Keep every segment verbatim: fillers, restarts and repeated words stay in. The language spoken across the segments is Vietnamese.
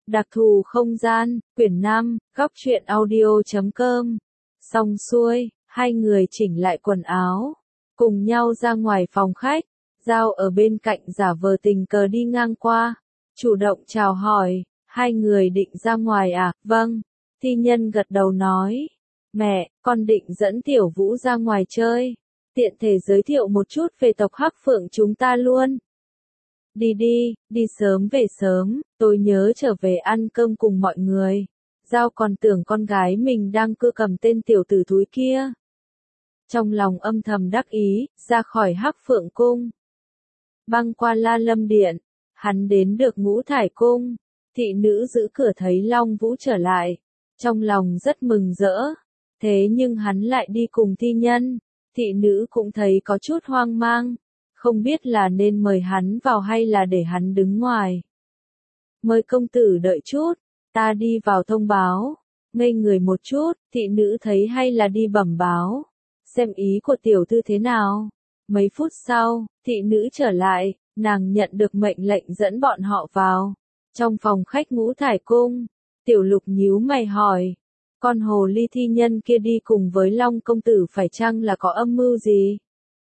Đặc thù không gian, quyển năm, góc truyện audio chấm com. Xong xuôi, hai người chỉnh lại quần áo, cùng nhau ra ngoài phòng khách. Giao ở bên cạnh giả vờ tình cờ đi ngang qua, chủ động chào hỏi, hai người định ra ngoài à? Vâng. Thi Nhân gật đầu nói, mẹ, con định dẫn Tiểu Vũ ra ngoài chơi, tiện thể giới thiệu một chút về tộc Hắc Phượng chúng ta luôn. Đi đi, đi sớm về sớm, tôi nhớ trở về ăn cơm cùng mọi người. Giao còn tưởng con gái mình đang cưa cầm tên tiểu tử thúi kia. Trong lòng âm thầm đắc ý, ra khỏi Hắc Phượng cung. Băng qua La Lâm Điện, hắn đến được Ngũ Thải cung. Thị nữ giữ cửa thấy Long Vũ trở lại, trong lòng rất mừng rỡ. Thế nhưng hắn lại đi cùng Thi Nhân, thị nữ cũng thấy có chút hoang mang, không biết là nên mời hắn vào hay là để hắn đứng ngoài. Mời công tử đợi chút, ta đi vào thông báo. Ngây người một chút, thị nữ thấy hay là đi bẩm báo, xem ý của tiểu thư thế nào. Mấy phút sau, thị nữ trở lại, nàng nhận được mệnh lệnh dẫn bọn họ vào. Trong phòng khách Ngũ Thải cung, Tiểu Lục nhíu mày hỏi, con hồ ly Thi Nhân kia đi cùng với Long công tử phải chăng là có âm mưu gì?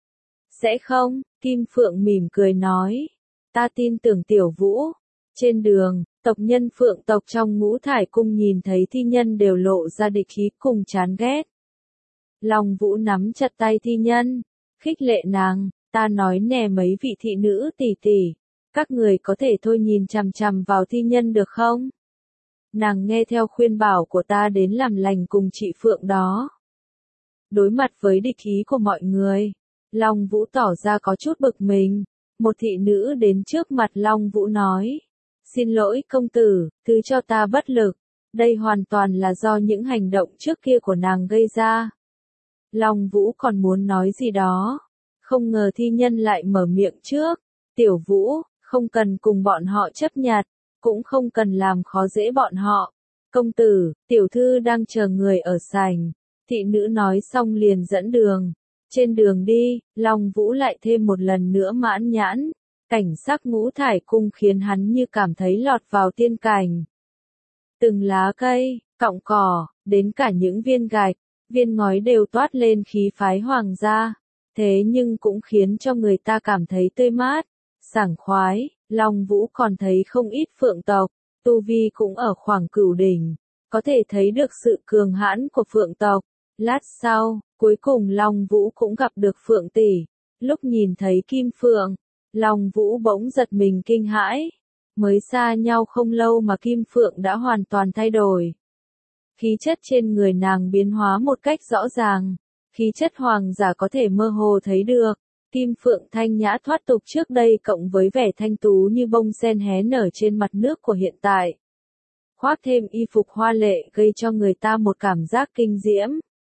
Sẽ không, Kim Phượng mỉm cười nói, ta tin tưởng Tiểu Vũ. Trên đường, tộc nhân Phượng tộc trong Ngũ Thải cung nhìn thấy Thi Nhân đều lộ ra địch khí cùng chán ghét. Long Vũ nắm chặt tay Thi Nhân, khích lệ nàng, ta nói nè mấy vị thị nữ tỷ tỷ, các người có thể thôi nhìn chằm chằm vào Thi Nhân được không? Nàng nghe theo khuyên bảo của ta đến làm lành cùng chị Phượng đó. Đối mặt với địch ý của mọi người, Long Vũ tỏ ra có chút bực mình. Một thị nữ đến trước mặt Long Vũ nói, xin lỗi công tử, thứ cho ta bất lực, đây hoàn toàn là do những hành động trước kia của nàng gây ra. Long Vũ còn muốn nói gì đó, không ngờ Thi Nhân lại mở miệng trước, Tiểu Vũ, không cần cùng bọn họ chấp nhặt, cũng không cần làm khó dễ bọn họ. Công tử, tiểu thư đang chờ người ở sảnh. Thị nữ nói xong liền dẫn đường. Trên đường đi, Long Vũ lại thêm một lần nữa mãn nhãn. Cảnh sắc Ngũ Thải cung khiến hắn như cảm thấy lọt vào tiên cảnh. Từng lá cây, cọng cỏ, đến cả những viên gạch, viên ngói đều toát lên khí phái hoàng gia. Thế nhưng cũng khiến cho người ta cảm thấy tươi mát, sảng khoái. Long Vũ còn thấy không ít phượng tộc, tu vi cũng ở khoảng cửu đỉnh, có thể thấy được sự cường hãn của phượng tộc. Lát sau, cuối cùng Long Vũ cũng gặp được Phượng tỷ. Lúc nhìn thấy Kim Phượng, Long Vũ bỗng giật mình kinh hãi. Mới xa nhau không lâu mà Kim Phượng đã hoàn toàn thay đổi. Khí chất trên người nàng biến hóa một cách rõ ràng, khí chất hoàng giả có thể mơ hồ thấy được. Kim Phượng thanh nhã thoát tục trước đây cộng với vẻ thanh tú như bông sen hé nở trên mặt nước của hiện tại. Khoác thêm y phục hoa lệ gây cho người ta một cảm giác kinh diễm.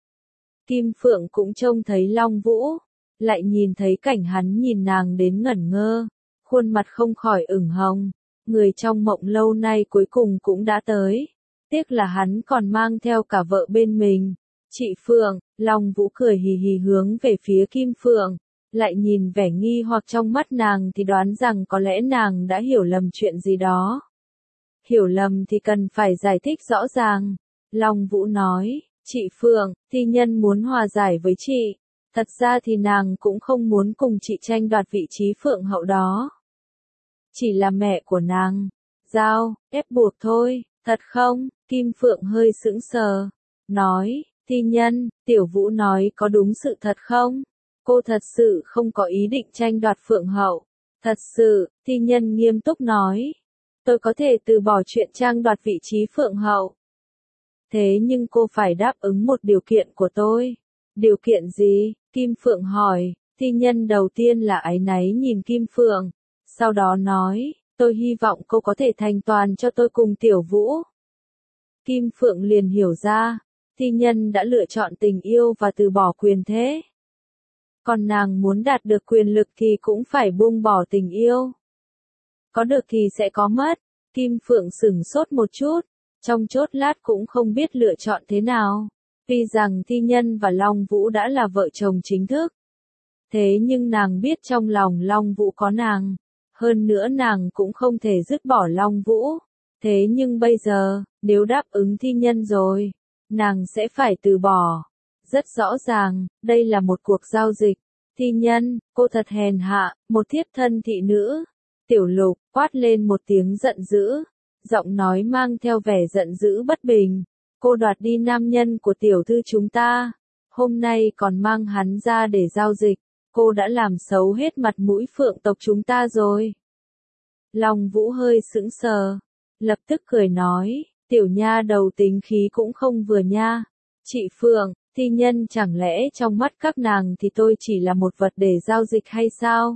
Kim Phượng cũng trông thấy Long Vũ, lại nhìn thấy cảnh hắn nhìn nàng đến ngẩn ngơ, khuôn mặt không khỏi ửng hồng. Người trong mộng lâu nay cuối cùng cũng đã tới, tiếc là hắn còn mang theo cả vợ bên mình. Chị Phượng, Long Vũ cười hì hì hướng về phía Kim Phượng. Lại nhìn vẻ nghi hoặc trong mắt nàng thì đoán rằng có lẽ nàng đã hiểu lầm chuyện gì đó. Hiểu lầm thì cần phải giải thích rõ ràng. Long Vũ nói, chị Phượng, Thi Nhân muốn hòa giải với chị. Thật ra thì nàng cũng không muốn cùng chị tranh đoạt vị trí Phượng hậu đó. Chỉ là mẹ của nàng. Giao, ép buộc thôi, thật không? Kim Phượng hơi sững sờ. Nói, Thi Nhân, Tiểu Vũ nói có đúng sự thật không? Cô thật sự không có ý định tranh đoạt Phượng hậu. Thật sự, Thi Nhân nghiêm túc nói. Tôi có thể từ bỏ chuyện tranh đoạt vị trí Phượng hậu. Thế nhưng cô phải đáp ứng một điều kiện của tôi. Điều kiện gì? Kim Phượng hỏi. Thi Nhân đầu tiên là áy náy nhìn Kim Phượng. Sau đó nói, tôi hy vọng cô có thể thành toàn cho tôi cùng Tiểu Vũ. Kim Phượng liền hiểu ra, Thi Nhân đã lựa chọn tình yêu và từ bỏ quyền thế. Còn nàng muốn đạt được quyền lực thì cũng phải buông bỏ tình yêu. Có được thì sẽ có mất. Kim Phượng sửng sốt một chút, trong chốt lát cũng không biết lựa chọn thế nào. Tuy rằng Thi Nhân và Long Vũ đã là vợ chồng chính thức. Thế nhưng nàng biết trong lòng Long Vũ có nàng. Hơn nữa nàng cũng không thể dứt bỏ Long Vũ. Thế nhưng bây giờ, nếu đáp ứng thi nhân rồi, nàng sẽ phải từ bỏ. Rất rõ ràng, đây là một cuộc giao dịch. Thi nhân, cô thật hèn hạ, một thiếp thân thị nữ. Tiểu Lục quát lên một tiếng giận dữ, giọng nói mang theo vẻ giận dữ bất bình. Cô đoạt đi nam nhân của tiểu thư chúng ta, hôm nay còn mang hắn ra để giao dịch, cô đã làm xấu hết mặt mũi Phượng tộc chúng ta rồi. Long Vũ hơi sững sờ, lập tức cười nói, tiểu nha đầu tính khí cũng không vừa nha. Chị Phượng, thi nhân chẳng lẽ trong mắt các nàng thì tôi chỉ là một vật để giao dịch hay sao?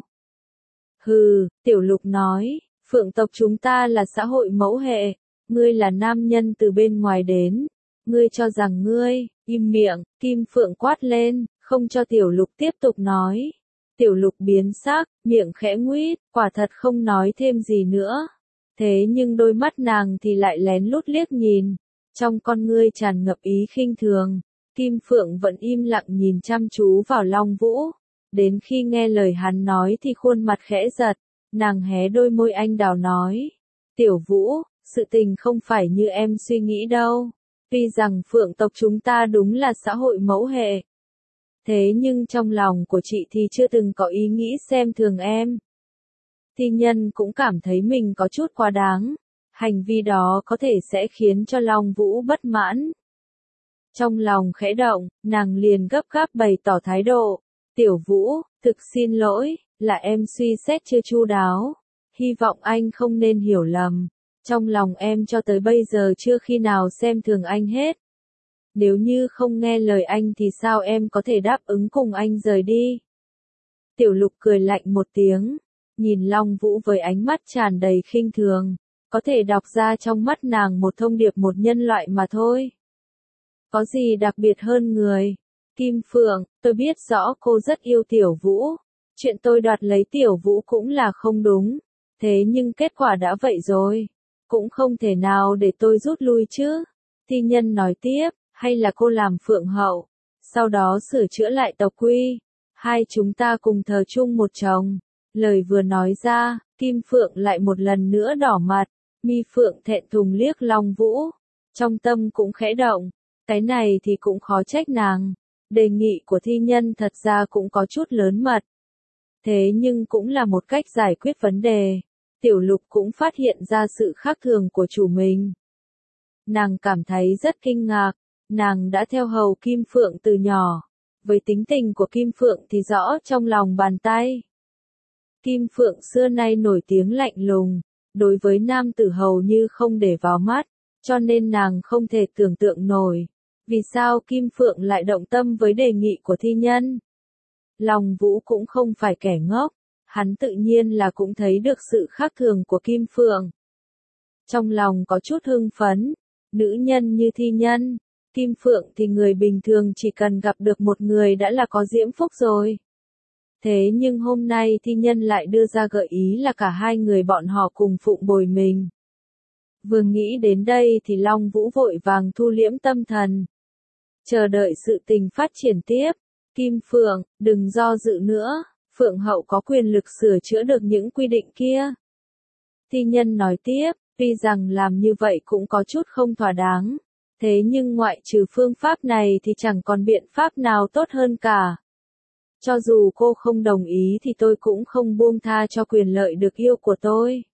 Hừ, Tiểu Lục nói, Phượng tộc chúng ta là xã hội mẫu hệ, ngươi là nam nhân từ bên ngoài đến, ngươi cho rằng ngươi, im miệng, Kim Phượng quát lên, không cho Tiểu Lục tiếp tục nói. Tiểu Lục biến sắc, miệng khẽ nguýt, quả thật không nói thêm gì nữa. Thế nhưng đôi mắt nàng thì lại lén lút liếc nhìn, trong con ngươi tràn ngập ý khinh thường. Kim Phượng vẫn im lặng nhìn chăm chú vào Long Vũ. Đến khi nghe lời hắn nói thì khuôn mặt khẽ giật, nàng hé đôi môi anh đào nói. Tiểu Vũ, sự tình không phải như em suy nghĩ đâu. Tuy rằng Phượng tộc chúng ta đúng là xã hội mẫu hệ. Thế nhưng trong lòng của chị thì chưa từng có ý nghĩ xem thường em. Thi nhân cũng cảm thấy mình có chút quá đáng. Hành vi đó có thể sẽ khiến cho Long Vũ bất mãn. Trong lòng khẽ động, nàng liền gấp gáp bày tỏ thái độ. Tiểu Vũ, thực xin lỗi, là em suy xét chưa chu đáo. Hy vọng anh không nên hiểu lầm. Trong lòng em cho tới bây giờ chưa khi nào xem thường anh hết. Nếu như không nghe lời anh thì sao em có thể đáp ứng cùng anh rời đi? Tiểu Lục cười lạnh một tiếng, nhìn Long Vũ với ánh mắt tràn đầy khinh thường, có thể đọc ra trong mắt nàng một thông điệp một nhân loại mà thôi. Có gì đặc biệt hơn người? Kim Phượng, tôi biết rõ cô rất yêu Tiểu Vũ. Chuyện tôi đoạt lấy Tiểu Vũ cũng là không đúng. Thế nhưng kết quả đã vậy rồi. Cũng không thể nào để tôi rút lui chứ. Thi nhân nói tiếp, hay là cô làm Phượng hậu. Sau đó sửa chữa lại tộc quy. Hai chúng ta cùng thờ chung một chồng. Lời vừa nói ra, Kim Phượng lại một lần nữa đỏ mặt. Mi Phượng thẹn thùng liếc Long Vũ. Trong tâm cũng khẽ động. Cái này thì cũng khó trách nàng. Đề nghị của thi nhân thật ra cũng có chút lớn mật. Thế nhưng cũng là một cách giải quyết vấn đề. Tiểu Lục cũng phát hiện ra sự khác thường của chủ mình. Nàng cảm thấy rất kinh ngạc. Nàng đã theo hầu Kim Phượng từ nhỏ. Với tính tình của Kim Phượng thì rõ trong lòng bàn tay. Kim Phượng xưa nay nổi tiếng lạnh lùng. Đối với nam tử hầu như không để vào mắt. Cho nên nàng không thể tưởng tượng nổi. Vì sao Kim Phượng lại động tâm với đề nghị của thi nhân? Long Vũ cũng không phải kẻ ngốc. Hắn tự nhiên là cũng thấy được sự khác thường của Kim Phượng. Trong lòng có chút hưng phấn. Nữ nhân như thi nhân. Kim Phượng thì người bình thường chỉ cần gặp được một người đã là có diễm phúc rồi. Thế nhưng hôm nay thi nhân lại đưa ra gợi ý là cả hai người bọn họ cùng phụng bồi mình. Vừa nghĩ đến đây thì Long Vũ vội vàng thu liễm tâm thần. Chờ đợi sự tình phát triển tiếp. Kim Phượng, đừng do dự nữa. Phượng hậu có quyền lực sửa chữa được những quy định kia. Thi nhân nói tiếp, tuy rằng làm như vậy cũng có chút không thỏa đáng. Thế nhưng ngoại trừ phương pháp này thì chẳng còn biện pháp nào tốt hơn cả. Cho dù cô không đồng ý thì tôi cũng không buông tha cho quyền lợi được yêu của tôi.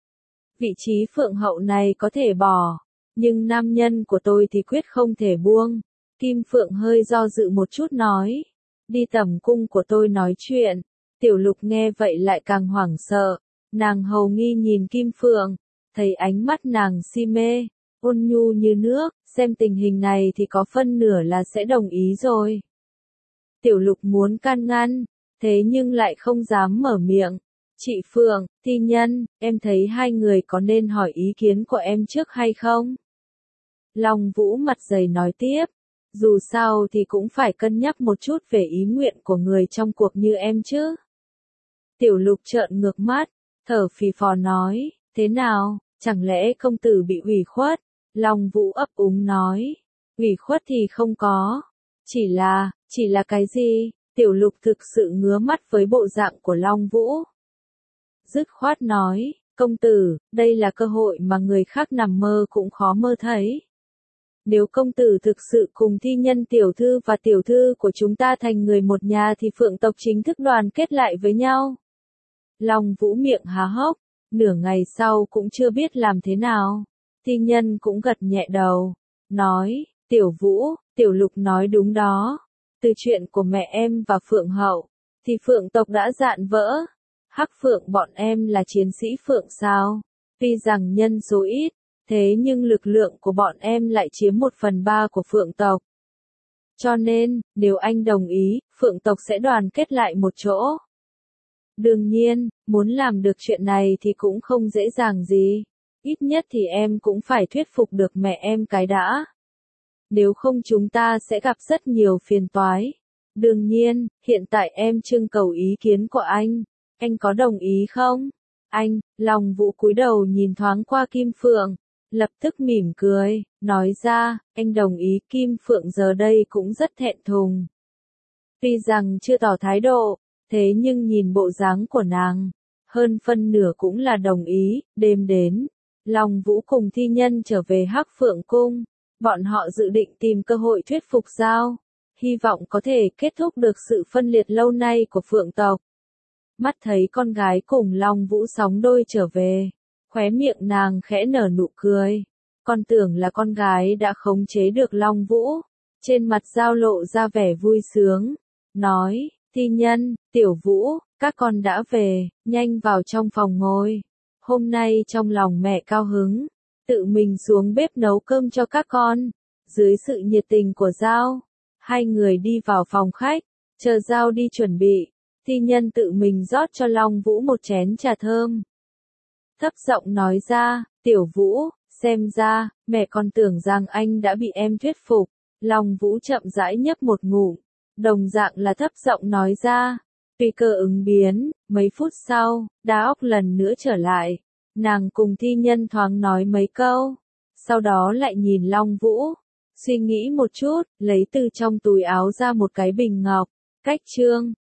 Vị trí Phượng hậu này có thể bỏ, nhưng nam nhân của tôi thì quyết không thể buông. Kim Phượng hơi do dự một chút nói. Đi tẩm cung của tôi nói chuyện. Tiểu Lục nghe vậy lại càng hoảng sợ. Nàng hầu nghi nhìn Kim Phượng. Thấy ánh mắt nàng si mê, ôn nhu như nước. Xem tình hình này thì có phân nửa là sẽ đồng ý rồi. Tiểu Lục muốn can ngăn. Thế nhưng lại không dám mở miệng. Chị Phượng, thi nhân, em thấy hai người có nên hỏi ý kiến của em trước hay không? Long Vũ mặt dày nói tiếp. Dù sao thì cũng phải cân nhắc một chút về ý nguyện của người trong cuộc như em chứ. Tiểu Lục trợn ngược mắt, thở phì phò nói, thế nào, chẳng lẽ công tử bị ủy khuất? Long Vũ ấp úng nói, ủy khuất thì không có. Chỉ là, chỉ là cái gì? Tiểu Lục thực sự ngứa mắt với bộ dạng của Long Vũ. Dứt khoát nói, Công tử, đây là cơ hội mà người khác nằm mơ cũng khó mơ thấy. Nếu công tử thực sự cùng thi nhân tiểu thư và tiểu thư của chúng ta thành người một nhà thì Phượng tộc chính thức đoàn kết lại với nhau. Long Vũ miệng há hốc, nửa ngày sau cũng chưa biết làm thế nào. Thi nhân cũng gật nhẹ đầu, nói, Tiểu Vũ, Tiểu Lục nói đúng đó. Từ chuyện của mẹ em và Phượng hậu, thì Phượng tộc đã dạn vỡ. Hắc Phượng bọn em là chiến sĩ Phượng sao? Tuy rằng nhân số ít, thế nhưng lực lượng của bọn em lại chiếm một phần ba của Phượng tộc. Cho nên, nếu anh đồng ý, Phượng tộc sẽ đoàn kết lại một chỗ. Đương nhiên, muốn làm được chuyện này thì cũng không dễ dàng gì. Ít nhất thì em cũng phải thuyết phục được mẹ em cái đã. Nếu không chúng ta sẽ gặp rất nhiều phiền toái. Đương nhiên, hiện tại em trưng cầu ý kiến của anh. Anh có đồng ý không? Anh, Long Vũ cúi đầu nhìn thoáng qua Kim Phượng, lập tức mỉm cười, nói ra, anh đồng ý. Kim Phượng giờ đây cũng rất thẹn thùng. Tuy rằng chưa tỏ thái độ, thế nhưng nhìn bộ dáng của nàng, hơn phân nửa cũng là đồng ý. Đêm đến, Long Vũ cùng thi nhân trở về Hắc Phượng Cung, bọn họ dự định tìm cơ hội thuyết phục Giao, hy vọng có thể kết thúc được sự phân liệt lâu nay của Phượng tộc. Mắt thấy con gái cùng Long Vũ sóng đôi trở về, khóe miệng nàng khẽ nở nụ cười, con tưởng là con gái đã khống chế được Long Vũ, trên mặt Giao lộ ra vẻ vui sướng, nói, thi nhân, Tiểu Vũ, các con đã về, nhanh vào trong phòng ngồi. Hôm nay trong lòng mẹ cao hứng, tự mình xuống bếp nấu cơm cho các con. Dưới sự nhiệt tình của Giao, hai người đi vào phòng khách, chờ Giao đi chuẩn bị, thi nhân tự mình rót cho Long Vũ một chén trà thơm. Thấp giọng nói ra, Tiểu Vũ, xem ra, mẹ còn tưởng rằng anh đã bị em thuyết phục. Long Vũ chậm rãi nhấp một ngụm, đồng dạng là thấp giọng nói ra. Tùy cơ ứng biến, mấy phút sau, đá óc lần nữa trở lại. Nàng cùng thi nhân thoáng nói mấy câu, sau đó lại nhìn Long Vũ, suy nghĩ một chút, lấy từ trong túi áo ra một cái bình ngọc, cách trương.